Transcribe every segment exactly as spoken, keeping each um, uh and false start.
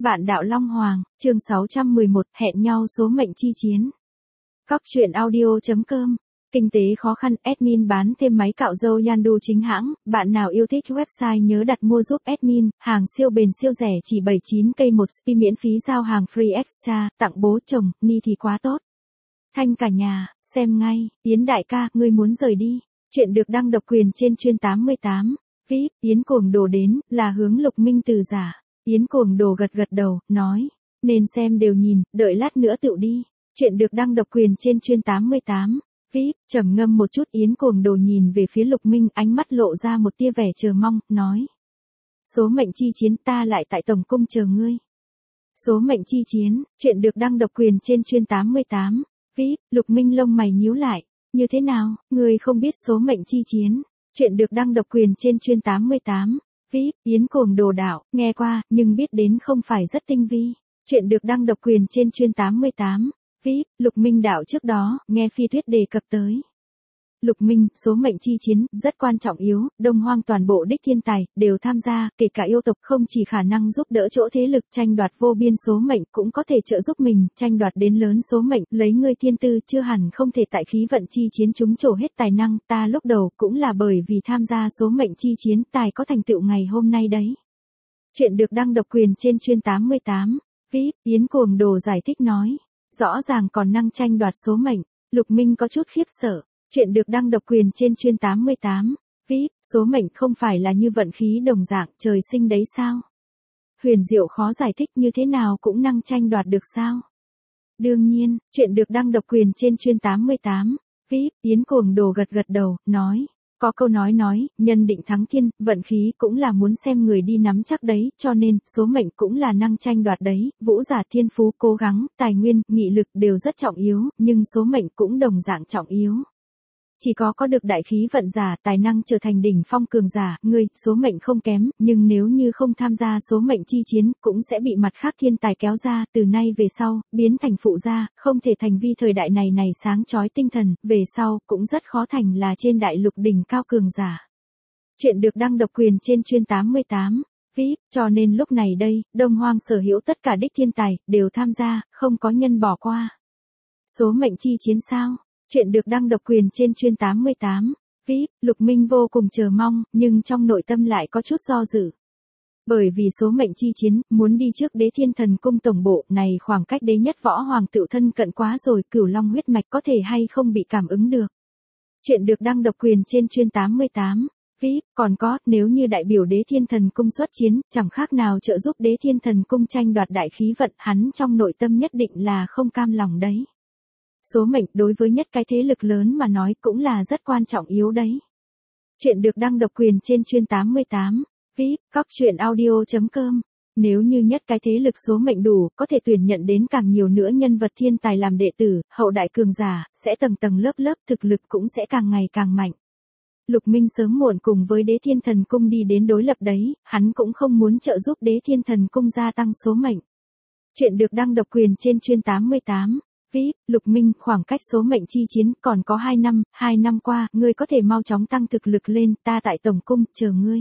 Bạn đạo Long Hoàng, chương sáu trăm mười một, hẹn nhau số mệnh chi chiến. Cóc truyện audio chấm com. Kinh tế khó khăn, admin bán thêm máy cạo râu Yandu chính hãng, bạn nào yêu thích website nhớ đặt mua giúp admin, hàng siêu bền siêu rẻ chỉ bảy mươi chín k một spi miễn phí giao hàng free extra, tặng bố chồng, ni thì quá tốt. Thanh cả nhà, xem ngay, Yến đại ca, ngươi muốn rời đi. Chuyện được đăng độc quyền trên chuyên tám mươi tám. vê i pê, Yến cuồng đồ đến, là hướng Lục Minh từ giả. Yến cuồng đồ gật gật đầu, nói, nên xem đều nhìn, đợi lát nữa tựu đi. Chuyện được đăng độc quyền trên chuyên tám mươi tám. vê i pê, trầm ngâm một chút, Yến cuồng đồ nhìn về phía Lục Minh, ánh mắt lộ ra một tia vẻ chờ mong, nói. Số mệnh chi chiến, ta lại tại tổng cung chờ ngươi. Số mệnh chi chiến, chuyện được đăng độc quyền trên chuyên tám mươi tám. vê i pê, Lục Minh lông mày nhíu lại, như thế nào, ngươi không biết số mệnh chi chiến? Chuyện được đăng độc quyền trên chuyên tám mươi tám. vê i pê, Yến cuồng đồ đạo, nghe qua, nhưng biết đến không phải rất tinh vi. Chuyện được đăng độc quyền trên chuyên tám mươi tám. vê i pê, Lục Minh đạo trước đó, nghe phi thuyết đề cập tới. Lục Minh, số mệnh chi chiến, rất quan trọng yếu, Đông Hoang toàn bộ đích thiên tài, đều tham gia, kể cả yêu tộc không chỉ khả năng giúp đỡ chỗ thế lực tranh đoạt vô biên số mệnh, cũng có thể trợ giúp mình, tranh đoạt đến lớn số mệnh, lấy ngươi thiên tư, chưa hẳn không thể tại khí vận chi chiến chúng trổ hết tài năng, ta lúc đầu cũng là bởi vì tham gia số mệnh chi chiến, tài có thành tựu ngày hôm nay đấy. Chuyện được đăng độc quyền trên chuyên tám mươi tám. vê i pê, Yến cuồng đồ giải thích nói, rõ ràng còn năng tranh đoạt số mệnh, Lục Minh có chút khiếp sợ. Chuyện được đăng độc quyền trên chuyên tám mươi tám. vê i pê, số mệnh không phải là như vận khí đồng dạng, trời sinh đấy sao? Huyền diệu khó giải thích, như thế nào cũng năng tranh đoạt được sao? Đương nhiên, chuyện được đăng độc quyền trên chuyên tám mươi tám. vê i pê, Yến cuồng đồ gật gật đầu, nói, có câu nói nói, nhân định thắng thiên, vận khí cũng là muốn xem người đi nắm chắc đấy, cho nên, số mệnh cũng là năng tranh đoạt đấy, vũ giả thiên phú cố gắng, tài nguyên, nghị lực đều rất trọng yếu, nhưng số mệnh cũng đồng dạng trọng yếu. Chỉ có có được đại khí vận giả, tài năng trở thành đỉnh phong cường giả, ngươi, số mệnh không kém, nhưng nếu như không tham gia số mệnh chi chiến, cũng sẽ bị mặt khác thiên tài kéo ra, từ nay về sau, biến thành phụ gia, không thể thành vi thời đại này này sáng chói tinh thần, về sau, cũng rất khó thành là trên đại lục đỉnh cao cường giả. Chuyện được đăng độc quyền trên chuyên tám mươi tám. vê i pê, cho nên lúc này đây, Đông Hoang sở hữu tất cả đích thiên tài, đều tham gia, không có nhân bỏ qua. Số mệnh chi chiến sao? Chuyện được đăng độc quyền trên chuyên tám mươi tám. vê i pê, Lục Minh vô cùng chờ mong, nhưng trong nội tâm lại có chút do dự. Bởi vì số mệnh chi chiến, muốn đi trước Đế Thiên Thần Cung tổng bộ, này khoảng cách đế nhất võ hoàng tự thân cận quá rồi, Cửu Long huyết mạch có thể hay không bị cảm ứng được. Chuyện được đăng độc quyền trên chuyên tám mươi tám. vê i pê, còn có, nếu như đại biểu Đế Thiên Thần Cung xuất chiến, chẳng khác nào trợ giúp Đế Thiên Thần Cung tranh đoạt đại khí vận, hắn trong nội tâm nhất định là không cam lòng đấy. Số mệnh đối với nhất cái thế lực lớn mà nói cũng là rất quan trọng yếu đấy. Chuyện được đăng độc quyền trên chuyên tám mươi tám. vê i pê, cóc truyện audio chấm com. Nếu như nhất cái thế lực số mệnh đủ, có thể tuyển nhận đến càng nhiều nữa nhân vật thiên tài làm đệ tử, hậu đại cường giả, sẽ tầng tầng lớp lớp thực lực cũng sẽ càng ngày càng mạnh. Lục Minh sớm muộn cùng với Đế Thiên Thần Cung đi đến đối lập đấy, hắn cũng không muốn trợ giúp Đế Thiên Thần Cung gia tăng số mệnh. Chuyện được đăng độc quyền trên chuyên tám mươi tám. vê i pê, Lục Minh, khoảng cách số mệnh chi chiến còn có hai năm, hai năm qua, ngươi có thể mau chóng tăng thực lực lên, ta tại tổng cung, chờ ngươi.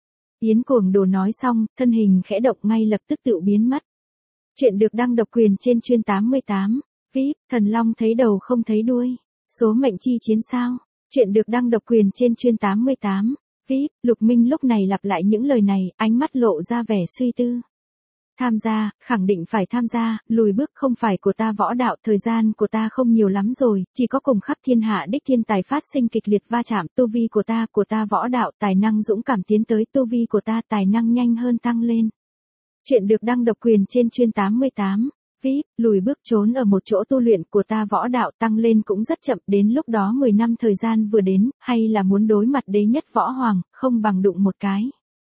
Yến cuồng đồ nói xong, thân hình khẽ động ngay lập tức tự biến mất. Chuyện được đăng độc quyền trên chuyên tám mươi tám. vê i pê, Thần Long thấy đầu không thấy đuôi. Số mệnh chi chiến sao? Chuyện được đăng độc quyền trên chuyên tám mươi tám. vê i pê, Lục Minh lúc này lặp lại những lời này, ánh mắt lộ ra vẻ suy tư. Tham gia, khẳng định phải tham gia, lùi bước không phải của ta võ đạo, thời gian của ta không nhiều lắm rồi, chỉ có cùng khắp thiên hạ đích thiên tài phát sinh kịch liệt va chạm, tu vi của ta, của ta võ đạo, tài năng dũng cảm tiến tới, tu vi của ta, tài năng nhanh hơn tăng lên. Chuyện được đăng độc quyền trên chuyên tám mươi tám. vê i pê, lùi bước trốn ở một chỗ tu luyện của ta võ đạo tăng lên cũng rất chậm, đến lúc đó mười năm thời gian vừa đến, hay là muốn đối mặt đế nhất võ hoàng, không bằng đụng một cái.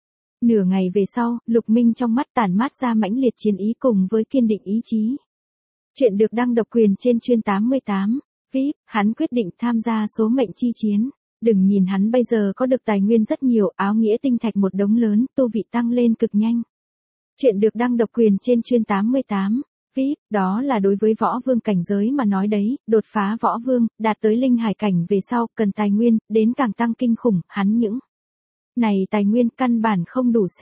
Nửa ngày về sau, Lục Minh trong mắt tản mát ra mãnh liệt chiến ý cùng với kiên định ý chí. Chuyện được đăng độc quyền trên chuyên tám mươi tám. vê i pê, hắn quyết định tham gia số mệnh chi chiến. Đừng nhìn hắn bây giờ có được tài nguyên rất nhiều, áo nghĩa tinh thạch một đống lớn, tu vị tăng lên cực nhanh. Chuyện được đăng độc quyền trên chuyên tám mươi tám. vê i pê, đó là đối với võ vương cảnh giới mà nói đấy, đột phá võ vương, đạt tới linh hải cảnh về sau, cần tài nguyên, đến càng tăng kinh khủng, hắn những này tài nguyên căn bản không đủ xem.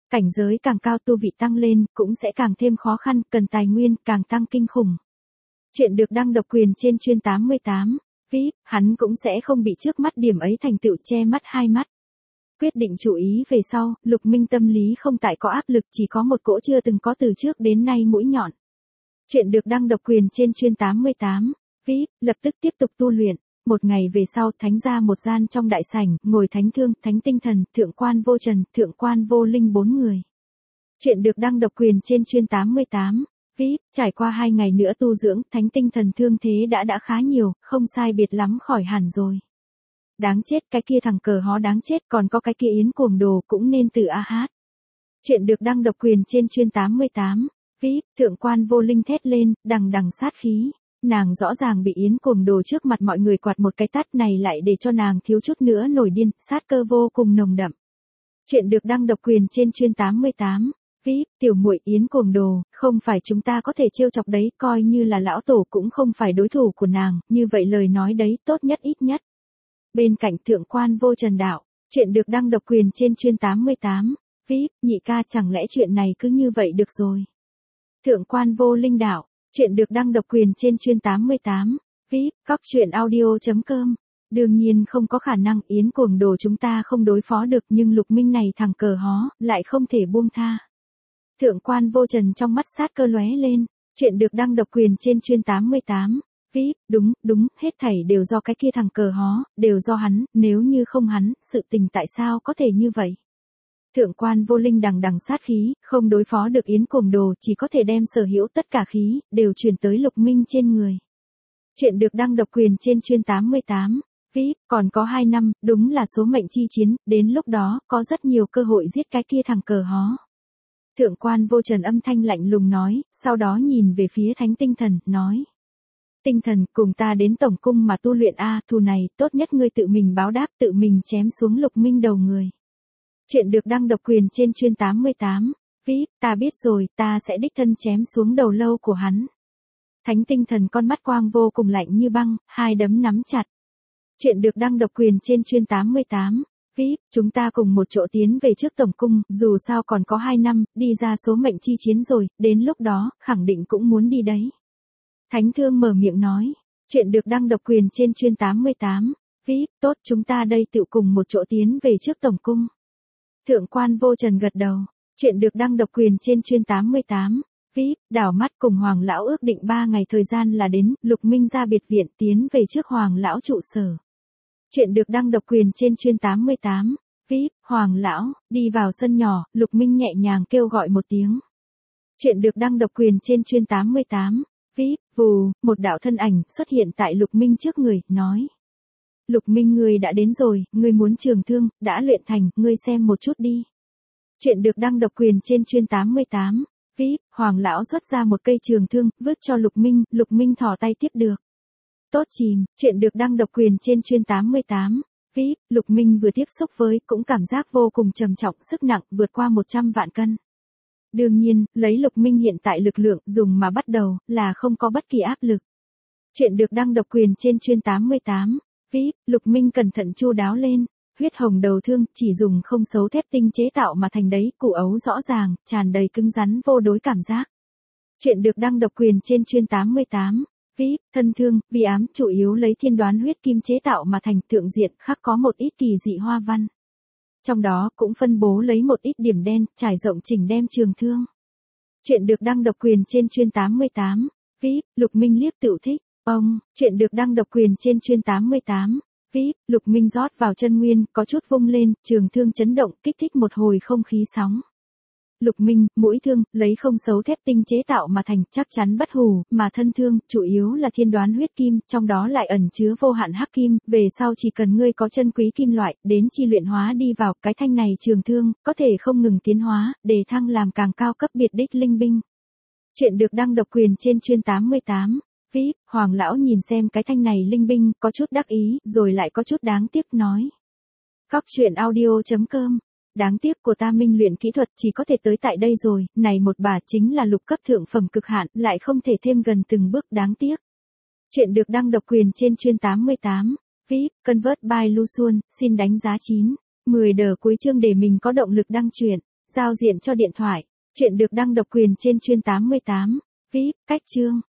Cảnh giới càng cao tu vị tăng lên, cũng sẽ càng thêm khó khăn, cần tài nguyên, càng tăng kinh khủng. Chuyện được đăng độc quyền trên chuyên tám mươi tám. vê i pê, hắn cũng sẽ không bị trước mắt điểm ấy thành tựu che mắt hai mắt. Quyết định chú ý về sau, Lục Minh tâm lý không tại có áp lực, chỉ có một cỗ chưa từng có từ trước đến nay mũi nhọn. Chuyện được đăng độc quyền trên chuyên tám mươi tám. vê i pê, lập tức tiếp tục tu luyện. Một ngày về sau, thánh ra một gian trong đại sảnh, ngồi thánh thương, thánh tinh thần, thượng quan vô trần, thượng quan vô linh bốn người. Chuyện được đăng độc quyền trên chuyên tám mươi tám. vê i pê, trải qua hai ngày nữa tu dưỡng, thánh tinh thần thương thế đã đã khá nhiều, không sai biệt lắm khỏi hẳn rồi. Đáng chết, cái kia thằng cờ hó đáng chết, còn có cái kia yến cuồng đồ cũng nên từ a hát. Chuyện được đăng độc quyền trên chuyên tám mươi tám. vê i pê, thượng quan vô linh thét lên, đằng đằng sát khí. Nàng rõ ràng bị yến cuồng đồ trước mặt mọi người quạt một cái tát này lại để cho nàng thiếu chút nữa nổi điên, sát cơ vô cùng nồng đậm. Chuyện được đăng độc quyền trên chuyên tám mươi tám. vê i pê, tiểu muội yến cuồng đồ, không phải chúng ta có thể trêu chọc đấy, coi như là lão tổ cũng không phải đối thủ của nàng, như vậy lời nói đấy tốt nhất ít nhất. Bên cạnh thượng quan vô trần đạo, chuyện được đăng độc quyền trên chuyên tám mươi tám. vê i pê, nhị ca chẳng lẽ chuyện này cứ như vậy được rồi. Thượng quan vô linh đạo, chuyện được đăng độc quyền trên chuyên tám mươi tám. vê i pê, cóc truyện audio chấm com. Đương nhiên không có khả năng, yến cuồng đồ chúng ta không đối phó được, nhưng Lục Minh này thằng cờ hó, lại không thể buông tha. Thượng quan vô trần trong mắt sát cơ lóe lên, chuyện được đăng độc quyền trên chuyên tám mươi tám. vê i pê, đúng, đúng, hết thảy đều do cái kia thằng cờ hó, đều do hắn, nếu như không hắn, sự tình tại sao có thể như vậy. Thượng quan vô linh đằng đằng sát khí, không đối phó được yến cuồng đồ, chỉ có thể đem sở hữu tất cả khí, đều truyền tới Lục Minh trên người. Chuyện được đăng độc quyền trên chuyên tám mươi tám. vê i pê, còn có hai năm, đúng là số mệnh chi chiến, đến lúc đó, có rất nhiều cơ hội giết cái kia thằng cờ hó. Thượng quan vô trần âm thanh lạnh lùng nói, sau đó nhìn về phía thánh tinh thần, nói. Tinh thần, cùng ta đến tổng cung mà tu luyện a, thù này, tốt nhất ngươi tự mình báo đáp, tự mình chém xuống Lục Minh đầu người. Chuyện được đăng độc quyền trên chuyên tám mươi tám. vê i pê, ta biết rồi, ta sẽ đích thân chém xuống đầu lâu của hắn. Thánh tinh thần con mắt quang vô cùng lạnh như băng, hai đấm nắm chặt. Chuyện được đăng độc quyền trên chuyên tám mươi tám. vê i pê, chúng ta cùng một chỗ tiến về trước tổng cung, dù sao còn có hai năm, đi ra số mệnh chi chiến rồi, đến lúc đó, khẳng định cũng muốn đi đấy. Thánh thương mở miệng nói, chuyện được đăng độc quyền trên chuyên tám mươi tám. vê i pê, tốt, chúng ta đây tự cùng một chỗ tiến về trước tổng cung. Thượng quan vô trần gật đầu, chuyện được đăng độc quyền trên chuyên tám mươi tám. vê i pê, đảo mắt cùng Hoàng lão ước định ba ngày thời gian là đến, Lục Minh ra biệt viện tiến về trước Hoàng lão trụ sở. Chuyện được đăng độc quyền trên chuyên tám mươi tám. vê i pê, Hoàng lão, đi vào sân nhỏ, Lục Minh nhẹ nhàng kêu gọi một tiếng. Chuyện được đăng độc quyền trên chuyên tám mươi tám. vê i pê, vù, một đạo thân ảnh xuất hiện tại Lục Minh trước người, nói. Lục Minh ngươi đã đến rồi, ngươi muốn trường thương, đã luyện thành, ngươi xem một chút đi. Chuyện được đăng độc quyền trên chuyên tám mươi tám. vê i pê, Hoàng lão xuất ra một cây trường thương, vứt cho Lục Minh, Lục Minh thò tay tiếp được. Tốt chìm, chuyện được đăng độc quyền trên chuyên tám mươi tám. vê i pê, Lục Minh vừa tiếp xúc với, cũng cảm giác vô cùng trầm trọng, sức nặng, vượt qua một trăm vạn cân. Đương nhiên, lấy Lục Minh hiện tại lực lượng, dùng mà bắt đầu, là không có bất kỳ áp lực. Chuyện được đăng độc quyền trên chuyên tám mươi tám. vê i pê, Lục Minh cẩn thận chu đáo lên, huyết hồng đầu thương, chỉ dùng không xấu thép tinh chế tạo mà thành đấy, củ ấu rõ ràng, tràn đầy cứng rắn vô đối cảm giác. Chuyện được đăng độc quyền trên chuyên tám mươi tám. vê i pê, thân thương, vi ám, chủ yếu lấy thiên đoán huyết kim chế tạo mà thành, thượng diện, khắc có một ít kỳ dị hoa văn. Trong đó, cũng phân bố lấy một ít điểm đen, trải rộng chỉnh đem trường thương. Chuyện được đăng độc quyền trên chuyên tám mươi tám. vê i pê, Lục Minh liếc tự thích. Ông, chuyện được đăng độc quyền trên chuyên tám mươi tám. vê i pê, Lục Minh rót vào chân nguyên, có chút vung lên, trường thương chấn động, kích thích một hồi không khí sóng. Lục Minh, mũi thương, lấy không xấu thép tinh chế tạo mà thành, chắc chắn bất hủ, mà thân thương, chủ yếu là thiên đoán huyết kim, trong đó lại ẩn chứa vô hạn hắc kim, về sau chỉ cần ngươi có chân quý kim loại, đến chi luyện hóa đi vào, cái thanh này trường thương, có thể không ngừng tiến hóa, để thăng làm càng cao cấp biệt đích linh binh. Chuyện được đăng độc quyền trên chuyên tám mươi tám. vê i pê, Hoàng lão nhìn xem cái thanh này linh binh, có chút đắc ý, rồi lại có chút đáng tiếc nói. Cóc truyện audio chấm com. Đáng tiếc của ta minh luyện kỹ thuật chỉ có thể tới tại đây rồi, này một bà chính là lục cấp thượng phẩm cực hạn, lại không thể thêm gần từng bước, đáng tiếc. Chuyện được đăng độc quyền trên chuyên tám mươi tám. vê i pê, Convert by Luxuan, xin đánh giá chín. mười đờ cuối chương để mình có động lực đăng truyện. Giao diện cho điện thoại. Chuyện được đăng độc quyền trên chuyên tám mươi tám. vê i pê, cách chương.